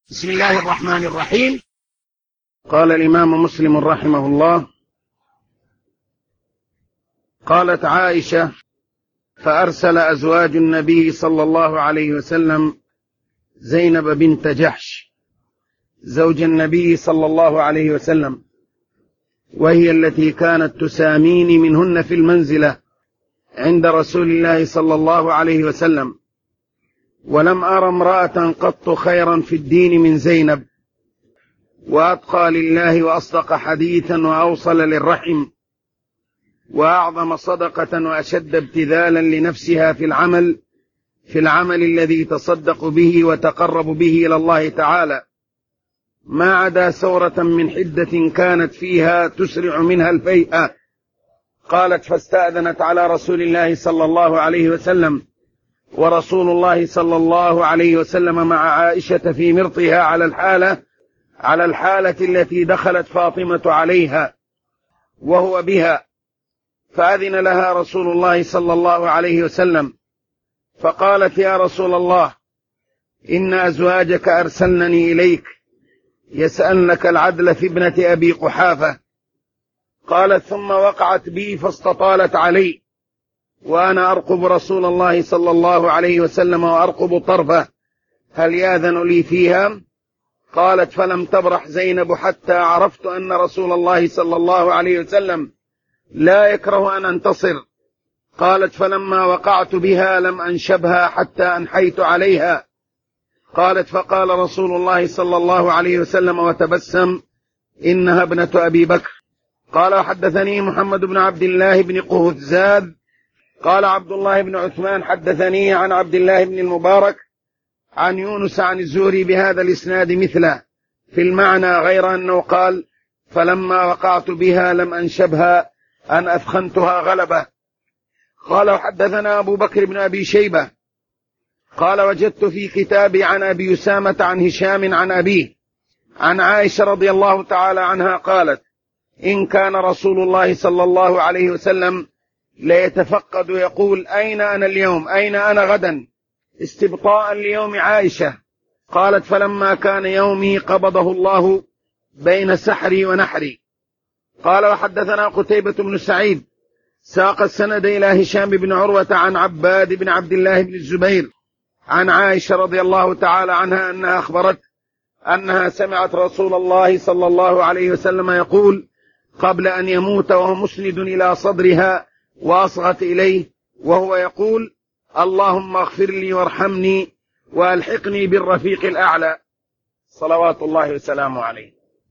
بسم الله الرحمن الرحيم. قال الإمام مسلم رحمه الله: قالت عائشة: فأرسل أزواج النبي صلى الله عليه وسلم زينب بنت جحش زوج النبي صلى الله عليه وسلم، وهي التي كانت تساميني منهن في المنزلة عند رسول الله صلى الله عليه وسلم، ولم أر امرأة قط خيرا في الدين من زينب، وأتقى لله وأصدق حديثا وأوصل للرحم، وأعظم صدقة وأشد ابتذالا لنفسها في العمل الذي تصدق به وتقرب به إلى الله تعالى، ما عدا ثورة من حدة كانت فيها تسرع منها الفيئة. قالت: فاستأذنت على رسول الله صلى الله عليه وسلم، ورسول الله صلى الله عليه وسلم مع عائشة في مرطها على الحالة التي دخلت فاطمة عليها وهو بها، فأذن لها رسول الله صلى الله عليه وسلم، فقالت: يا رسول الله، إن أزواجك أرسلنني إليك يسألنك العدل في ابنة أبي قحافة. قالت: ثم وقعت بي فاستطالت علي، وأنا أرقب رسول الله صلى الله عليه وسلم وأرقب طرفه، هل يأذن لي فيها؟ قالت: فلم تبرح زينب حتى عرفت أن رسول الله صلى الله عليه وسلم لا يكره أن أنتصر. قالت: فلما وقعت بها لم أنشبها حتى أنحيت عليها. قالت: فقال رسول الله صلى الله عليه وسلم وتبسم: إنها ابنة أبي بكر. قال: حدثني محمد بن عبد الله بن قهزاد قال عبد الله بن عثمان حدثني عن عبد الله بن المبارك عن يونس عن الزهري بهذا الإسناد مثله في المعنى، غير أنه قال: فلما وقعت بها لم أنشبها أن أثخنتها غلبة. قال: حدثنا أبو بكر بن أبي شيبة قال: وجدت في كتابي عن أبي أسامة عن هشام عن أبيه عن عائشة رضي الله تعالى عنها قالت: إن كان رسول الله صلى الله عليه وسلم ليتفقد يقول: أين أنا اليوم؟ أين أنا غدا؟ استبطاء ليوم عائشة. قالت: فلما كان يومي قبضه الله بين سحري ونحري. قال: وحدثنا قتيبة بن سعيد ساق السند إلى هشام بن عروة عن عباد بن عبد الله بن الزبير عن عائشة رضي الله تعالى عنها أنها أخبرت أنها سمعت رسول الله صلى الله عليه وسلم يقول قبل أن يموت وهو مسند إلى صدرها وأصغت إليه وهو يقول: اللهم اغفر لي وارحمني وألحقني بالرفيق الأعلى، صلوات الله وسلامه عليه.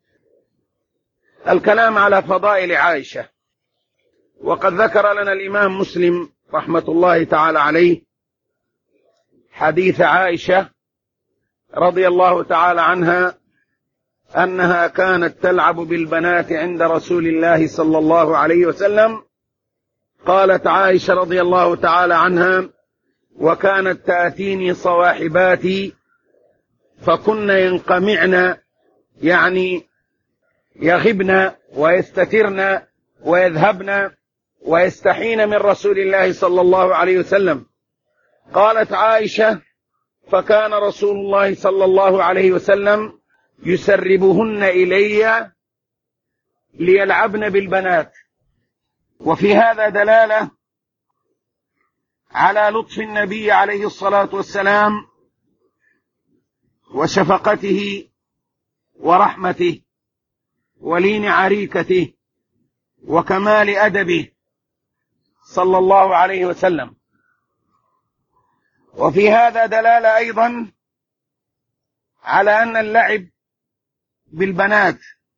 الكلام على فضائل عائشة. وقد ذكر لنا الإمام مسلم رحمة الله تعالى عليه حديث عائشة رضي الله تعالى عنها أنها كانت تلعب بالبنات عند رسول الله صلى الله عليه وسلم. قالت عائشة رضي الله تعالى عنها: وكانت تأتيني صواحباتي فكن ينقمعن، يعني يغبن ويستترن ويذهبن ويستحين من رسول الله صلى الله عليه وسلم. قالت عائشة: فكان رسول الله صلى الله عليه وسلم يسربهن إلي ليلعبن بالبنات. وفي هذا دلالة على لطف النبي عليه الصلاة والسلام وشفقته ورحمته ولين عريكته وكمال أدبه صلى الله عليه وسلم. وفي هذا دلالة أيضا على أن اللعب بالبنات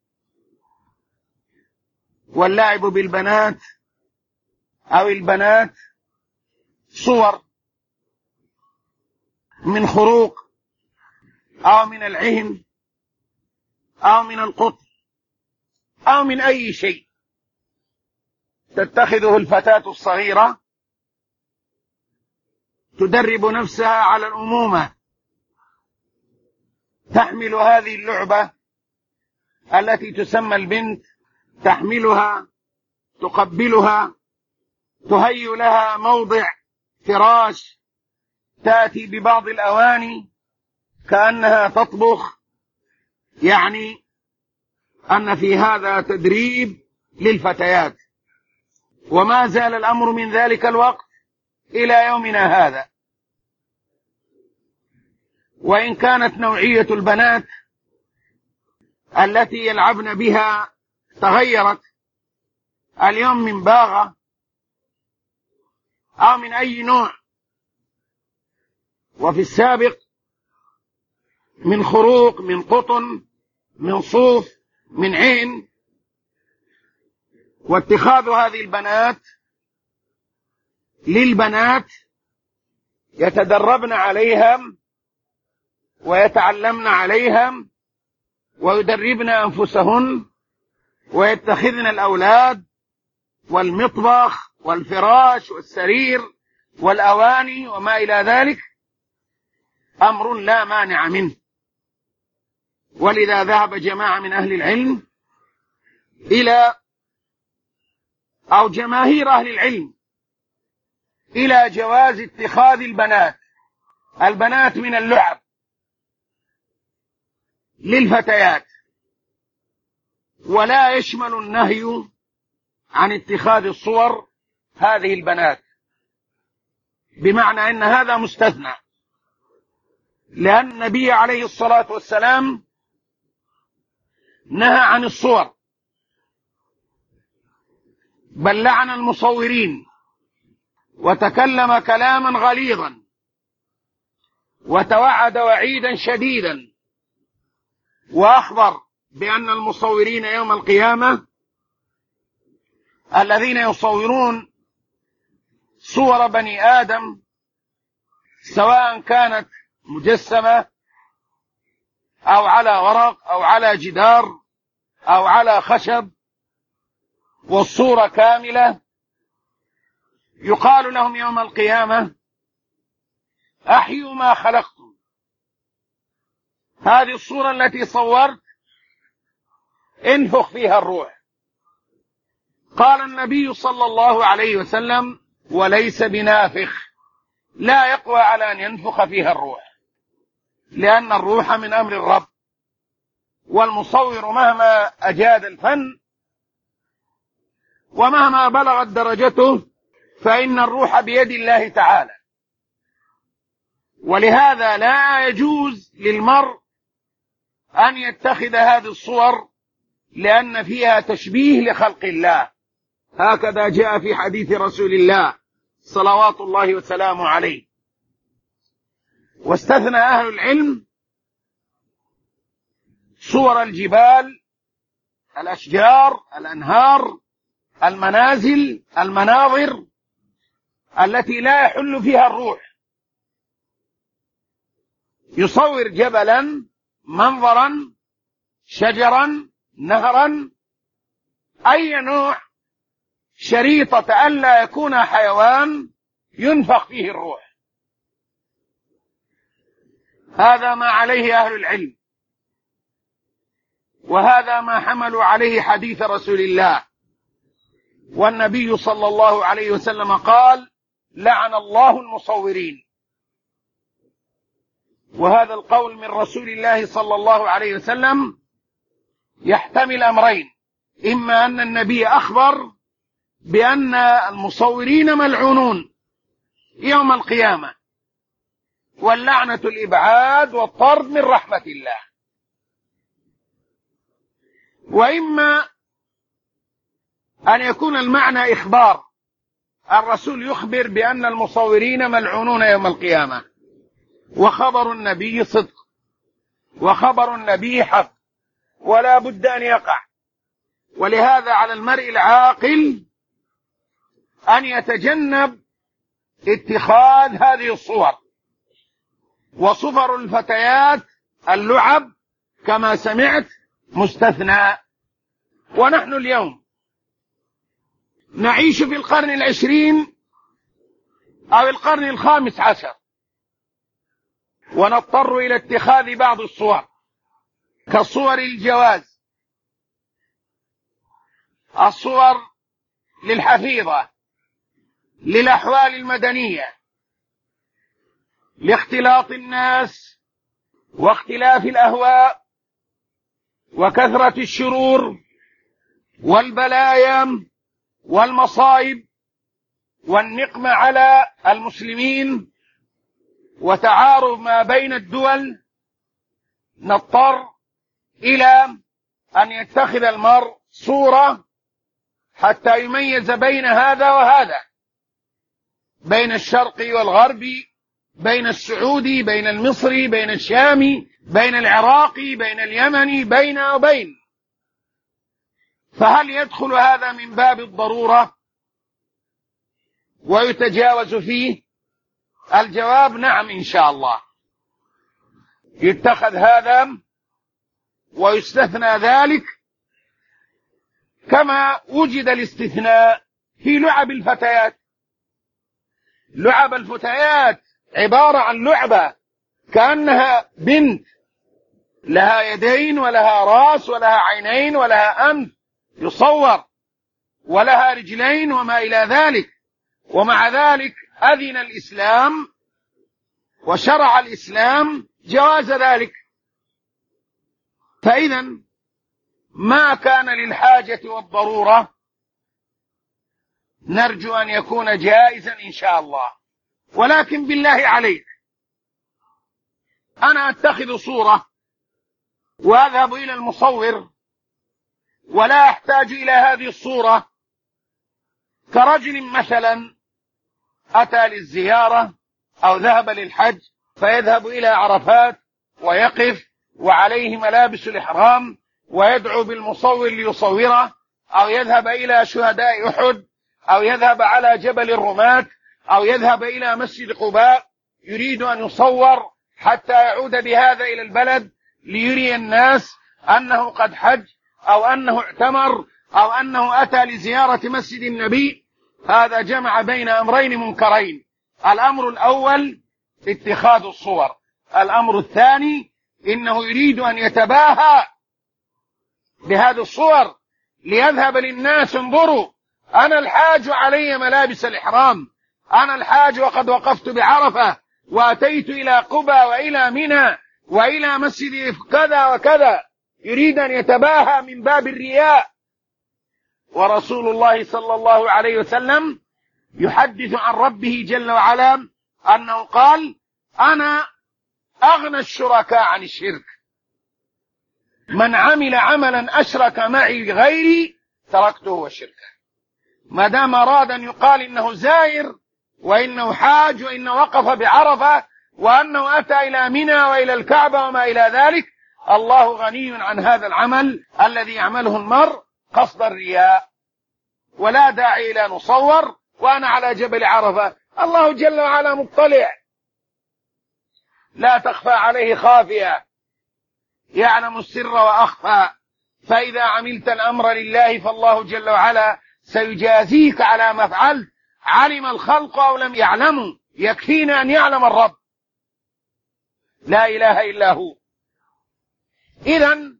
واللعب بالبنات أو البنات صور من خروق أو من العهن أو من القطن أو من أي شيء تتخذه الفتاة الصغيرة تدرب نفسها على الأمومة، تحمل هذه اللعبة التي تسمى البنت، تحملها، تقبلها، تهيئ لها موضع فراش، تأتي ببعض الأواني كأنها تطبخ يعني أن في هذا تدريب للفتيات، وما زال الأمر من ذلك الوقت إلى يومنا هذا. وإن كانت نوعية البنات التي يلعبن بها تغيرت اليوم من باغة أو من أي نوع، وفي السابق من خروق، من قطن، من صوف، من عين. واتخاذ هذه البنات للبنات يتدربن عليها ويتعلمن عليها ويدربن أنفسهن ويتخذن الأولاد والمطبخ والفراش والسرير والأواني وما إلى ذلك، أمر لا مانع منه. ولذا ذهب جماعة من أهل العلم أو جماهير أهل العلم إلى جواز اتخاذ البنات من اللعب للفتيات، ولا يشمل النهي عن اتخاذ الصور هذه البنات، بمعنى أن هذا مستثنى، لأن النبي عليه الصلاة والسلام نهى عن الصور، بل لعن المصورين وتكلم كلاما غليظا وتوعد وعيدا شديدا، وأخبر بأن المصورين يوم القيامة الذين يصورون صور بني آدم سواء كانت مجسمة أو على ورق أو على جدار أو على خشب والصورة كاملة، يقال لهم يوم القيامة: أحيوا ما خلقتم، هذه الصورة التي صورت انفخ فيها الروح. قال النبي صلى الله عليه وسلم: وليس بنافخ، لا يقوى على أن ينفخ فيها الروح، لأن الروح من أمر الرب، والمصور مهما أجاد الفن ومهما بلغت درجته فإن الروح بيد الله تعالى. ولهذا لا يجوز للمرء أن يتخذ هذه الصور، لأن فيها تشبيه لخلق الله، هكذا جاء في حديث رسول الله صلوات الله وسلامه عليه. واستثنى أهل العلم صور الجبال، الأشجار، الأنهار، المنازل، المناظر التي لا يحل فيها الروح. يصور جبلا، منظرا، شجرا، نهرا، أي نوع، شريطة ألا يكون حيوان ينفخ فيه الروح. هذا ما عليه أهل العلم، وهذا ما حملوا عليه حديث رسول الله. والنبي صلى الله عليه وسلم قال: لعن الله المصورين. وهذا القول من رسول الله صلى الله عليه وسلم يحتمل أمرين: إما أن النبي أخبر بأن المصورين ملعونون يوم القيامة، واللعنة الإبعاد والطرد من رحمة الله، وإما أن يكون المعنى إخبار، الرسول يخبر بأن المصورين ملعونون يوم القيامة، وخبر النبي صدق، وخبر النبي حق، ولا بد أن يقع. ولهذا على المرء العاقل أن يتجنب اتخاذ هذه الصور. وصفر الفتيات اللعب كما سمعت مستثنى. ونحن اليوم نعيش في القرن 20 أو القرن 15، ونضطر إلى اتخاذ بعض الصور كصور الجواز، الصور للحفيظة، للأحوال المدنية، لاختلاط الناس واختلاف الأهواء وكثرة الشرور والبلايا والمصائب والنقمة على المسلمين وتعارض ما بين الدول، نضطر إلى أن يتخذ المرء صورة حتى يميز بين هذا وهذا، بين الشرقي والغربي، بين السعودي، بين المصري، بين الشامي، بين العراقي، بين اليمني، بين وبين. فهل يدخل هذا من باب الضرورة ويتجاوز فيه؟ الجواب نعم إن شاء الله، يتخذ هذا ويستثنى ذلك، كما وجد الاستثناء في لعب الفتيات. لعب الفتيات عبارة عن لعبة كأنها بنت لها يدين ولها راس ولها عينين ولها أنف يصور، ولها رجلين وما إلى ذلك، ومع ذلك أذن الإسلام وشرع الإسلام جواز ذلك. فإذا ما كان للحاجة والضرورة نرجو أن يكون جائزا إن شاء الله. ولكن بالله عليك، أنا أتخذ صورة وأذهب إلى المصور ولا أحتاج إلى هذه الصورة، كرجل مثلا أتى للزيارة أو ذهب للحج فيذهب إلى عرفات ويقف وعليه ملابس الإحرام ويدعو بالمصور ليصوره، أو يذهب إلى شهداء أحد، أو يذهب على جبل الرماة، أو يذهب إلى مسجد قباء يريد أن يصور حتى يعود بهذا إلى البلد ليري الناس أنه قد حج أو أنه اعتمر أو أنه أتى لزيارة مسجد النبي. هذا جمع بين أمرين منكرين: الأمر الأول اتخاذ الصور، الأمر الثاني إنه يريد أن يتباهى بهذه الصور ليذهب للناس: انظروا أنا الحاج علي ملابس الإحرام، أنا الحاج وقد وقفت بعرفة وأتيت إلى قبى وإلى منى وإلى مسجد كذا وكذا. يريد أن يتباهى من باب الرياء. ورسول الله صلى الله عليه وسلم يحدث عن ربه جل وعلا أنه قال: أنا أغنى الشركاء عن الشرك، من عمل عملا أشرك معي غيري تركته وشركه. ما دام أراد أن يقال إنه زائر وإنه حاج وإنه وقف بعرفة وأنه أتى إلى منى وإلى الكعبة وما إلى ذلك، الله غني عن هذا العمل الذي يعمله المرء قصد الرياء. ولا داعي إلى نصور وأنا على جبل عرفة، الله جل وعلا مطلع، لا تخفى عليه خافية، يعلم السر وأخفى. فإذا عملت الأمر لله فالله جل وعلا سيجازيك على ما فعلت، علم الخلق أو لم يعلموا، يكفينا أن يعلم الرب لا إله إلا هو. إذن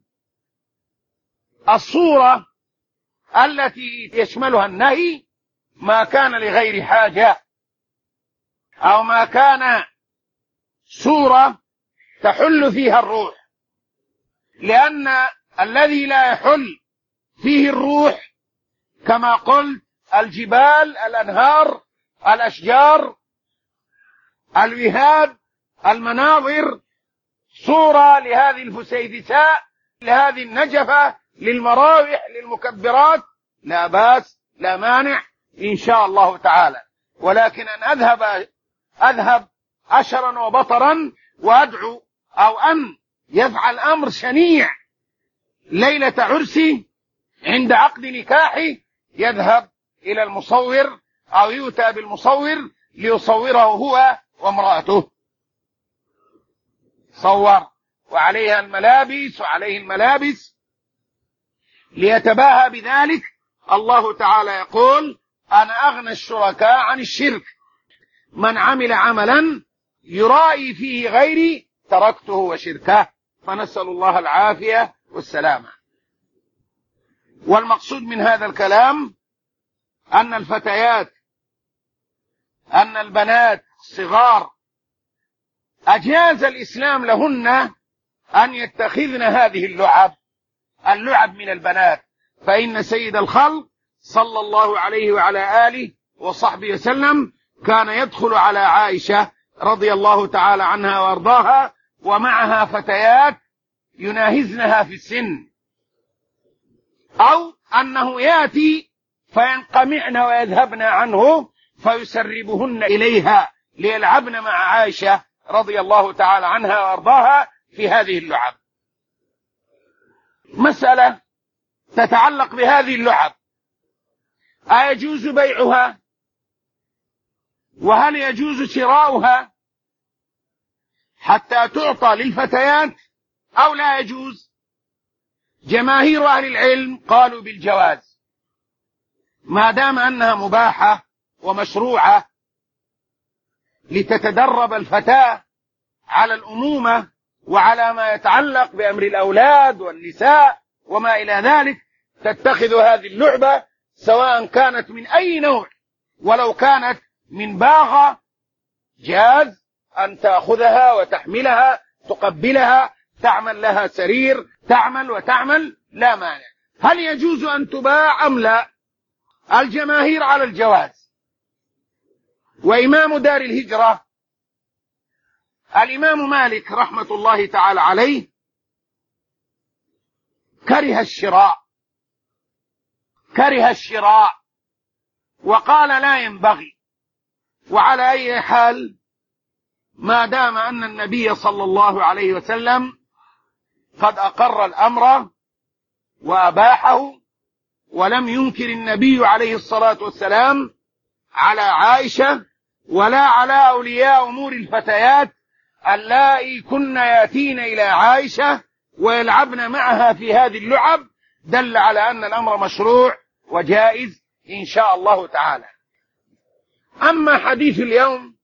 الصورة التي يشملها النهي ما كان لغير حاجة، أو ما كان صورة تحل فيها الروح، لأن الذي لا يحل فيه الروح كما قلت الجبال، الأنهار، الأشجار، الوهاد، المناظر، صورة لهذه الفسيفساء، لهذه النجفة، للمراوح، للمكبرات، لا بأس، لا مانع إن شاء الله تعالى. ولكن أن أذهب أشرا وبطرا وأدعو، أو أن يفعل أمر شنيع ليلة عرسي عند عقد نكاحي، يذهب إلى المصور أو يؤتى بالمصور ليصوره هو وامرأته، صور وعليها الملابس وعليه الملابس ليتباهى بذلك. الله تعالى يقول: أنا أغنى الشركاء عن الشرك، من عمل عملا يرائي فيه غيري تركته وشركه. فنسأل الله العافية والسلامة. والمقصود من هذا الكلام أن الفتيات، أن البنات الصغار أجاز الإسلام لهن أن يتخذن هذه اللعب اللعب من البنات، فإن سيد الخلق صلى الله عليه وعلى آله وصحبه وسلم كان يدخل على عائشة رضي الله تعالى عنها وارضاها ومعها فتيات يناهزنها في السن، أو أنه يأتي فينقمعن ويذهبن عنه فيسربهن إليها ليلعبن مع عائشة رضي الله تعالى عنها وارضاها في هذه اللعب. مسألة تتعلق بهذه اللعب: أيجوز بيعها؟ وهل يجوز شراؤها حتى تعطى للفتيات أو لا يجوز؟ جماهير أهل العلم قالوا بالجواز ما دام أنها مباحة ومشروعة لتتدرب الفتاة على الأمومة وعلى ما يتعلق بأمر الأولاد والنساء وما إلى ذلك، تتخذ هذه اللعبة سواء كانت من أي نوع، ولو كانت من باغة جاز أن تأخذها وتحملها تقبلها، تعمل لها سرير، تعمل وتعمل، لا مانع. هل يجوز أن تباع أم لا؟ الجماهير على الجواز. وإمام دار الهجرة الإمام مالك رحمة الله تعالى عليه كره الشراء وقال لا ينبغي. وعلى أي حال ما دام أن النبي صلى الله عليه وسلم قد أقر الأمر وأباحه، ولم ينكر النبي عليه الصلاة والسلام على عائشة ولا على أولياء أمور الفتيات اللائي كن يأتين إلى عائشة ويلعبن معها في هذه اللعب، دل على أن الأمر مشروع وجائز إن شاء الله تعالى. أما حديث اليوم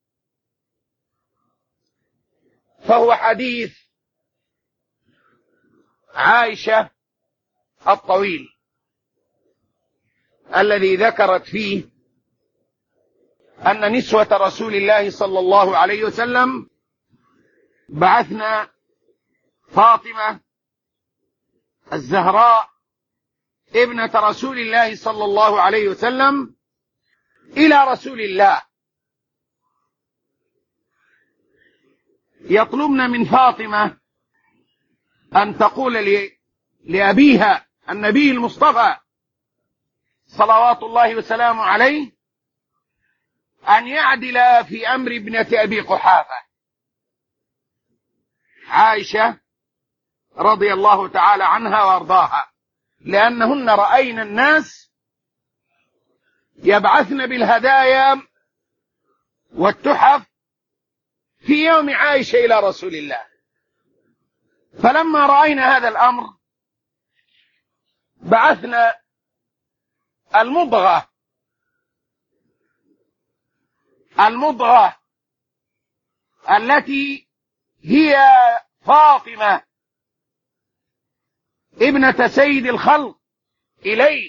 فهو حديث عائشة الطويل الذي ذكرت فيه أن نسوة رسول الله صلى الله عليه وسلم بعثنا فاطمة الزهراء ابنة رسول الله صلى الله عليه وسلم إلى رسول الله، يطلبن من فاطمة أن تقول لأبيها النبي المصطفى صلوات الله وسلامه عليه أن يعدل في أمر ابنة أبي قحافة عائشة رضي الله تعالى عنها وارضاها، لأنهن رأينا الناس يبعثن بالهدايا والتحف في يوم عائشة إلى رسول الله. فلما رأينا هذا الأمر بعثنا المضغة التي هي فاطمة ابنة سيد الخلق إليه.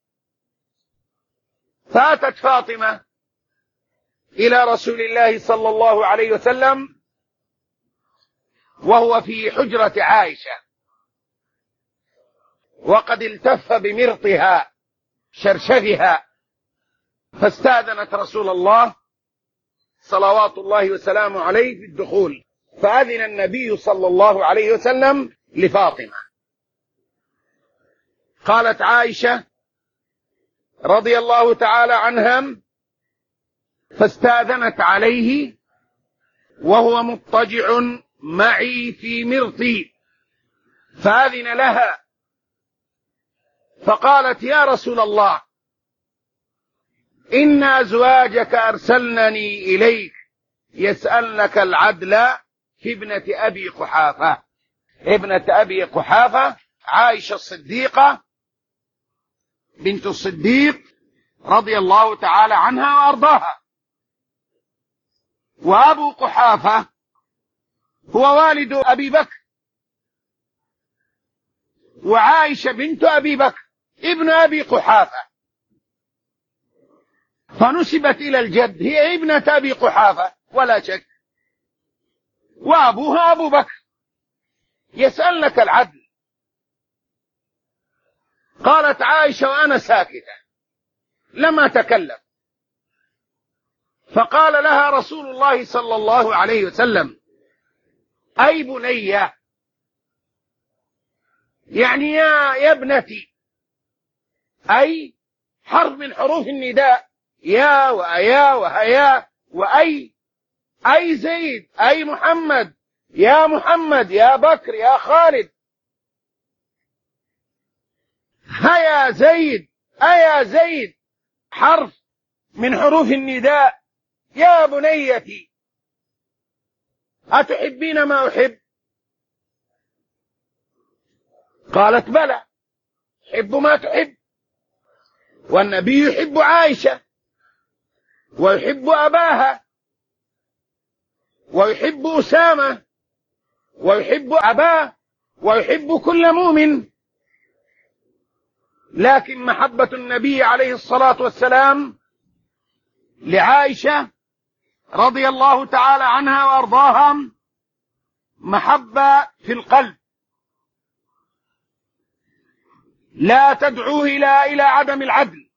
فأتت فاطمة إلى رسول الله صلى الله عليه وسلم وهو في حجرة عائشة وقد التف بمرطها شرشفها، فاستأذنت رسول الله صلوات الله وسلامه عليه في الدخول، فأذن النبي صلى الله عليه وسلم لفاطمة. قالت عائشة رضي الله تعالى عنها: فاستأذنت عليه وهو مضطجع معي في مرطي، فأذن لها فقالت: يا رسول الله، إن أزواجك أرسلنني إليك يسألنك العدل في ابنة أبي قحافة. ابنة أبي قحافة عائشة الصديقة بنت الصديق رضي الله تعالى عنها وأرضاها. وأبو قحافة هو والد أبي بكر، وعائشة بنت أبي بكر ابن أبي قحافة، فنسبت إلى الجد، هي ابنة أبي قحافة ولا شك، وأبوها أبو بكر. يسألنك العدل قالت عائشة وأنا ساكتة لم أتكلم، فقال لها رسول الله صلى الله عليه وسلم: أي بنية، يعني يا ابنتي، أي حرف من حروف النداء، يا وأيا وهيا وأي، أي زيد، أي محمد، يا محمد، يا بكر، يا خالد، هيا زيد، أيا زيد، حرف من حروف النداء. يا بنيتي أتحبين ما أحب؟ قالت: بلى، أحب ما تحب. والنبي يحب عائشة ويحب أباها ويحب أسامة ويحب أباه ويحب كل مؤمن، لكن محبة النبي عليه الصلاة والسلام لعائشة رضي الله تعالى عنها وأرضاها محبة في القلب، لا تدعو إلى عدم العدل.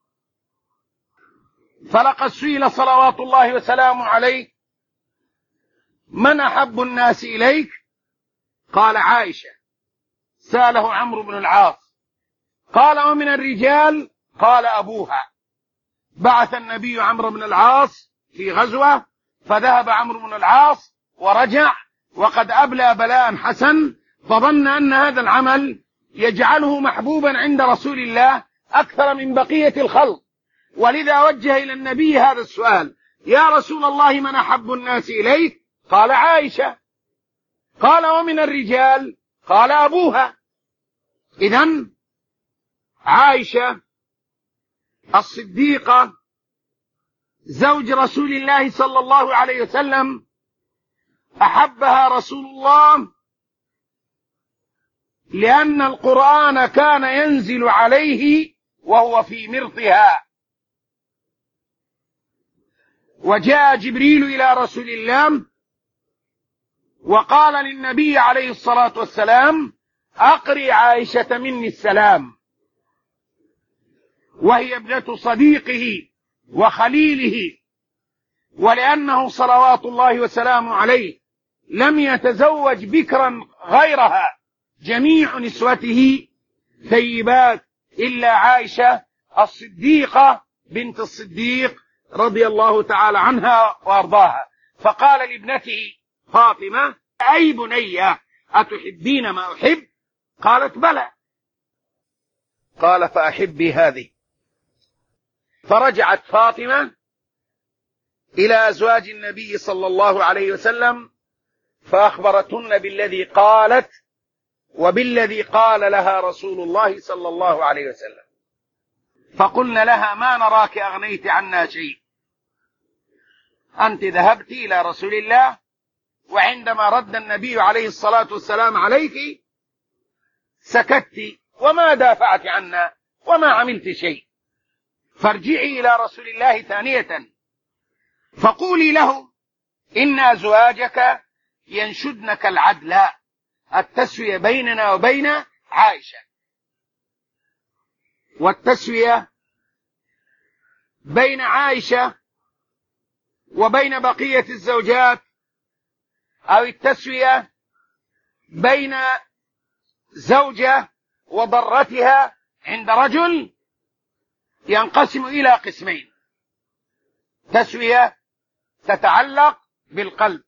فلقد سئل صلوات الله وسلامه عليه: من أحب الناس إليك؟ قال: عائشة. سأله عمرو بن العاص قال: ومن الرجال؟ قال: أبوها. بعث النبي عمرو بن العاص في غزوة، فذهب عمرو بن العاص ورجع وقد أبلى بلاء حسن، فظن أن هذا العمل يجعله محبوبا عند رسول الله أكثر من بقية الخلق، ولذا وجه إلى النبي هذا السؤال: يا رسول الله، من أحب الناس إليك؟ قال: عائشة. قال: ومن الرجال؟ قال: أبوها. إذن عائشة الصديقة زوج رسول الله صلى الله عليه وسلم أحبها رسول الله لأن القرآن كان ينزل عليه وهو في مرضها، وجاء جبريل إلى رسول الله وقال للنبي عليه الصلاة والسلام: أقري عائشة مني السلام، وهي ابنة صديقه وخليله، ولأنه صلوات الله وسلامه عليه لم يتزوج بكرا غيرها، جميع نسوته ثيبات إلا عائشة الصديقة بنت الصديق رضي الله تعالى عنها وأرضاها. فقال لابنته فاطمة: أي بنية، أتحبين ما أحب؟ قالت: بلى. قال: فأحبي هذه. فرجعت فاطمة إلى أزواج النبي صلى الله عليه وسلم فأخبرتن بالذي قالت وبالذي قال لها رسول الله صلى الله عليه وسلم، فقلن لها: ما نراك أغنيت عنا شيء، أنت ذهبت إلى رسول الله، وعندما رد النبي عليه الصلاة والسلام عليك سكت وما دافعت عنا وما عملت شيء، فارجعي إلى رسول الله ثانية فقولي له: إن أزواجك ينشدنك العدل، التسوية بيننا وبين عائشة، والتسوية بين عائشة وبين بقية الزوجات، أو التسوية بين زوجة وضرتها عند رجل ينقسم إلى قسمين: تسوية تتعلق بالقلب،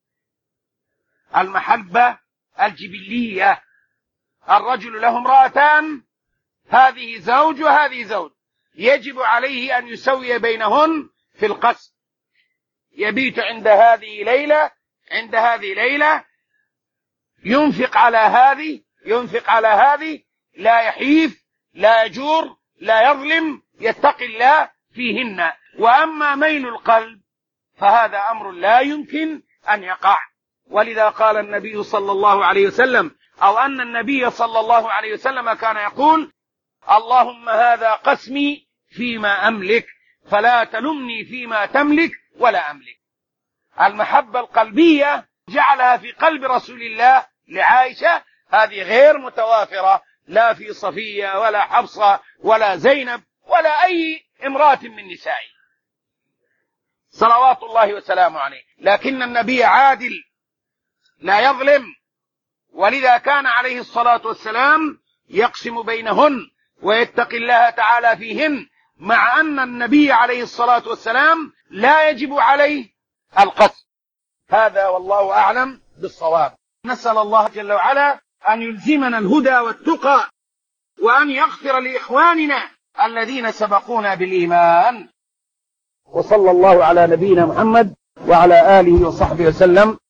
المحبة الجبلية، الرجل له امرأتان، هذه زوج وهذه زوج، يجب عليه أن يسوي بينهن في القسم، يبيت عند هذه ليلة عند هذه ليلة، ينفق على هذه ينفق على هذه، لا يحيف لا يجور لا يظلم، يتقي الله فيهن. وأما ميل القلب فهذا أمر لا يمكن أن يقع، ولذا قال النبي صلى الله عليه وسلم، أو أن النبي صلى الله عليه وسلم كان يقول: اللهم هذا قسمي فيما أملك فلا تلمني فيما تملك ولا أملك. المحبة القلبية جعلها في قلب رسول الله لعائشة هذه غير متوافرة لا في صفية ولا حفصة ولا زينب ولا أي امرأة من نسائه صلوات الله وسلامه عليه، لكن النبي عادل لا يظلم، ولذا كان عليه الصلاة والسلام يقسم بينهن ويتقي الله تعالى فيهن، مع أن النبي عليه الصلاة والسلام لا يجب عليه القسم. هذا والله أعلم بالصواب. نسأل الله جل وعلا أن يلزمنا الهدى والتقى، وأن يغفر لإخواننا الذين سبقونا بالإيمان. وصلى الله على نبينا محمد وعلى آله وصحبه وسلم.